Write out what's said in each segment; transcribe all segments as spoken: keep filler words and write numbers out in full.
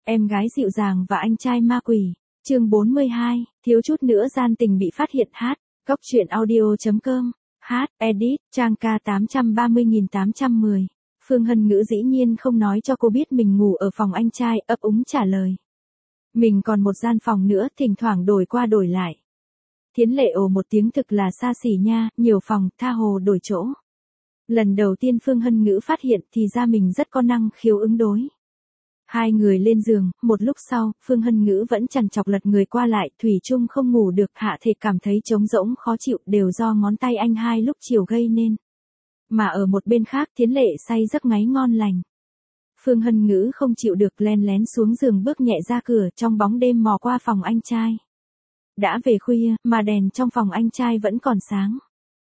Em gái dịu dàng và anh trai ma quỷ. Chương bốn mươi hai, thiếu chút nữa gian tình bị phát hiện. Hát, Cóc truyện audio chấm com. Hát, edit, trang K tám trăm ba mươi nghìn tám trăm mười. Phương Hân Ngữ dĩ nhiên không nói cho cô biết mình ngủ ở phòng anh trai, ấp úng trả lời. Mình còn một gian phòng nữa, thỉnh thoảng đổi qua đổi lại. Thiến Lệ ồ một tiếng, thực là xa xỉ nha, nhiều phòng, tha hồ đổi chỗ. Lần đầu tiên Phương Hân Ngữ phát hiện thì ra mình rất có năng khiếu ứng đối. Hai người lên giường, một lúc sau, Phương Hân Ngữ vẫn chằn chọc lật người qua lại, thủy chung không ngủ được, hạ thể cảm thấy trống rỗng khó chịu, đều do ngón tay anh hai lúc chiều gây nên. Mà ở một bên khác, Thiến Lệ say giấc ngáy ngon lành. Phương Hân Ngữ không chịu được, len lén xuống giường bước nhẹ ra cửa, trong bóng đêm mò qua phòng anh trai. Đã về khuya, mà đèn trong phòng anh trai vẫn còn sáng.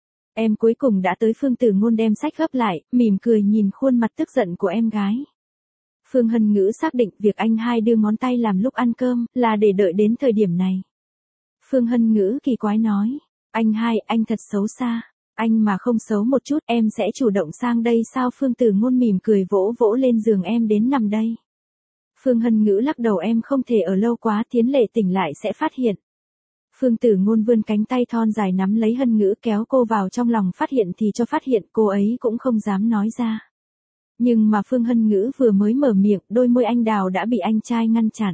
Em cuối cùng đã tới. Phương Tử Ngôn đem sách gấp lại, mỉm cười nhìn khuôn mặt tức giận của em gái. Phương Hân Ngữ xác định việc anh hai đưa ngón tay làm lúc ăn cơm, là để đợi đến thời điểm này. Phương Hân Ngữ kỳ quái nói, anh hai, anh thật xấu xa, anh mà không xấu một chút, em sẽ chủ động sang đây sao? Phương Tử Ngôn mỉm cười vỗ vỗ lên giường, em đến nằm đây. Phương Hân Ngữ lắc đầu, em không thể ở lâu quá, Thiến Lệ tỉnh lại sẽ phát hiện. Phương Tử Ngôn vươn cánh tay thon dài nắm lấy Hân Ngữ kéo cô vào trong lòng, phát hiện thì cho phát hiện, cô ấy cũng không dám nói ra. Nhưng mà Phương Hân Ngữ vừa mới mở miệng, đôi môi anh đào đã bị anh trai ngăn chặn.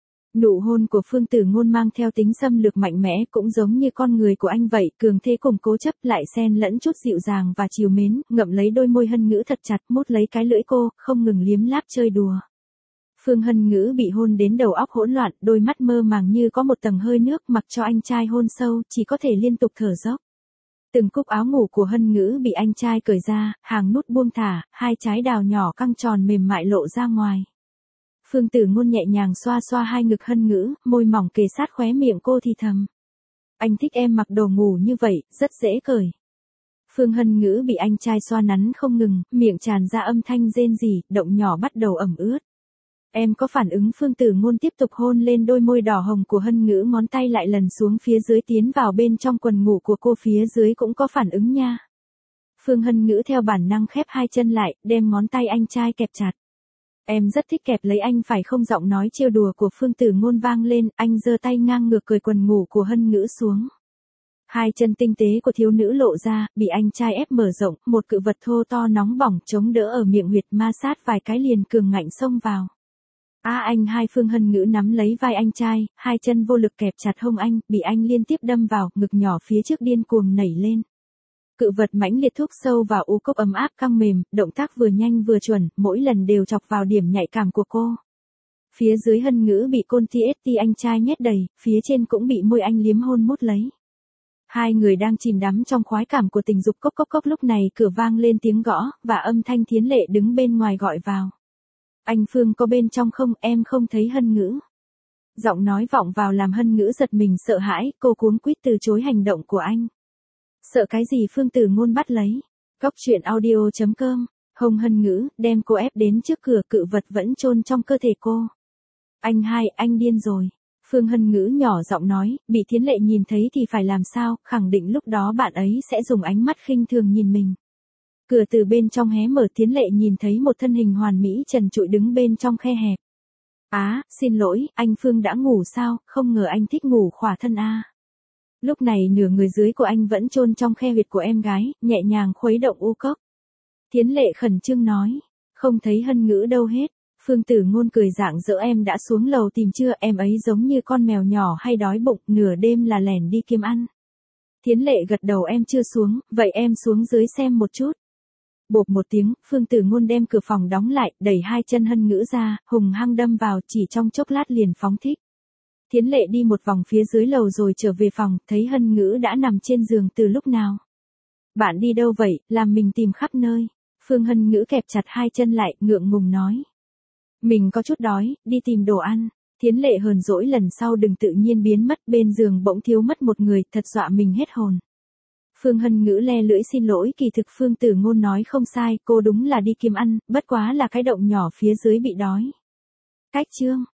Nụ hôn của Phương Tử Ngôn mang theo tính xâm lược mạnh mẽ, cũng giống như con người của anh vậy, cường thế cùng cố chấp, lại xen lẫn chút dịu dàng và trìu mến, ngậm lấy đôi môi Hân Ngữ thật chặt, mút lấy cái lưỡi cô, không ngừng liếm láp chơi đùa. Phương Hân Ngữ bị hôn đến đầu óc hỗn loạn, đôi mắt mơ màng như có một tầng hơi nước, mặc cho anh trai hôn sâu, chỉ có thể liên tục thở dốc. Từng cúc áo ngủ của Hân Ngữ bị anh trai cởi ra, hàng nút buông thả, hai trái đào nhỏ căng tròn mềm mại lộ ra ngoài. Phương Tử Ngôn nhẹ nhàng xoa xoa hai ngực Hân Ngữ, môi mỏng kề sát khóe miệng cô thì thầm. Anh thích em mặc đồ ngủ như vậy, rất dễ cởi. Phương Hân Ngữ bị anh trai xoa nắn không ngừng, miệng tràn ra âm thanh rên rỉ, động nhỏ bắt đầu ẩm ướt. Em có phản ứng? Phương Tử Ngôn tiếp tục hôn lên đôi môi đỏ hồng của Hân Ngữ, ngón tay lại lần xuống phía dưới tiến vào bên trong quần ngủ của cô, phía dưới cũng có phản ứng nha. Phương Hân Ngữ theo bản năng khép hai chân lại, đem ngón tay anh trai kẹp chặt. Em rất thích kẹp lấy anh phải không? Giọng nói trêu đùa của Phương Tử Ngôn vang lên, anh giơ tay ngang ngược cởi quần ngủ của Hân Ngữ xuống. Hai chân tinh tế của thiếu nữ lộ ra, bị anh trai ép mở rộng, một cự vật thô to nóng bỏng chống đỡ ở miệng huyệt, ma sát vài cái liền cường ngạnh xông vào. A à, anh hai. Phương Hân Ngữ nắm lấy vai anh trai, hai chân vô lực kẹp chặt hông anh, bị anh liên tiếp đâm vào, ngực nhỏ phía trước điên cuồng nảy lên. Cự vật mãnh liệt thúc sâu vào u cốc ấm áp căng mềm, động tác vừa nhanh vừa chuẩn, mỗi lần đều chọc vào điểm nhạy cảm của cô. Phía dưới Hân Ngữ bị côn tê ét tê anh trai nhét đầy, phía trên cũng bị môi anh liếm hôn mút lấy. Hai người đang chìm đắm trong khoái cảm của tình dục. Cốc cốc cốc. Lúc này cửa vang lên tiếng gõ, và âm thanh Thiến Lệ đứng bên ngoài gọi vào. Anh Phương có bên trong không? Em không thấy Hân Ngữ. Giọng nói vọng vào làm Hân Ngữ giật mình sợ hãi, cô cuống quýt từ chối hành động của anh. Sợ cái gì? Phương Tử Ngôn bắt lấy. Cóc truyện audio chấm com. Hông Hân Ngữ, đem cô ép đến trước cửa, cự vật vẫn chôn trong cơ thể cô. Anh hai, anh điên rồi. Phương Hân Ngữ nhỏ giọng nói, bị Thiến Lệ nhìn thấy thì phải làm sao, khẳng định lúc đó bạn ấy sẽ dùng ánh mắt khinh thường nhìn mình. Cửa từ bên trong hé mở, Thiến Lệ nhìn thấy một thân hình hoàn mỹ trần trụi đứng bên trong khe hẹp. Á, à, xin lỗi, anh Phương đã ngủ sao? Không ngờ anh thích ngủ khỏa thân a. À. Lúc này nửa người dưới của anh vẫn chôn trong khe huyệt của em gái, nhẹ nhàng khuấy động u cốc. Thiến Lệ khẩn trương nói, không thấy Hân Ngữ đâu hết. Phương Tử Ngôn cười rạng rỡ, em đã xuống lầu tìm chưa? Em ấy giống như con mèo nhỏ hay đói bụng, nửa đêm là lẻn đi kiếm ăn. Thiến Lệ gật đầu, em chưa xuống, vậy em xuống dưới xem một chút. Bộp một tiếng, Phương Tử Ngôn đem cửa phòng đóng lại, đẩy hai chân Hân Ngữ ra, hùng hăng đâm vào, chỉ trong chốc lát liền phóng thích. Thiến Lệ đi một vòng phía dưới lầu rồi trở về phòng, thấy Hân Ngữ đã nằm trên giường từ lúc nào. Bạn đi đâu vậy? Làm mình tìm khắp nơi. Phương Hân Ngữ kẹp chặt hai chân lại, ngượng ngùng nói. Mình có chút đói, đi tìm đồ ăn. Thiến Lệ hờn dỗi, lần sau đừng tự nhiên biến mất, bên giường bỗng thiếu mất một người, thật dọa mình hết hồn. Phương Hân Ngữ le lưỡi xin lỗi, kỳ thực Phương Tử Ngôn nói không sai, cô đúng là đi kiếm ăn, bất quá là cái động nhỏ phía dưới bị đói. Cách chương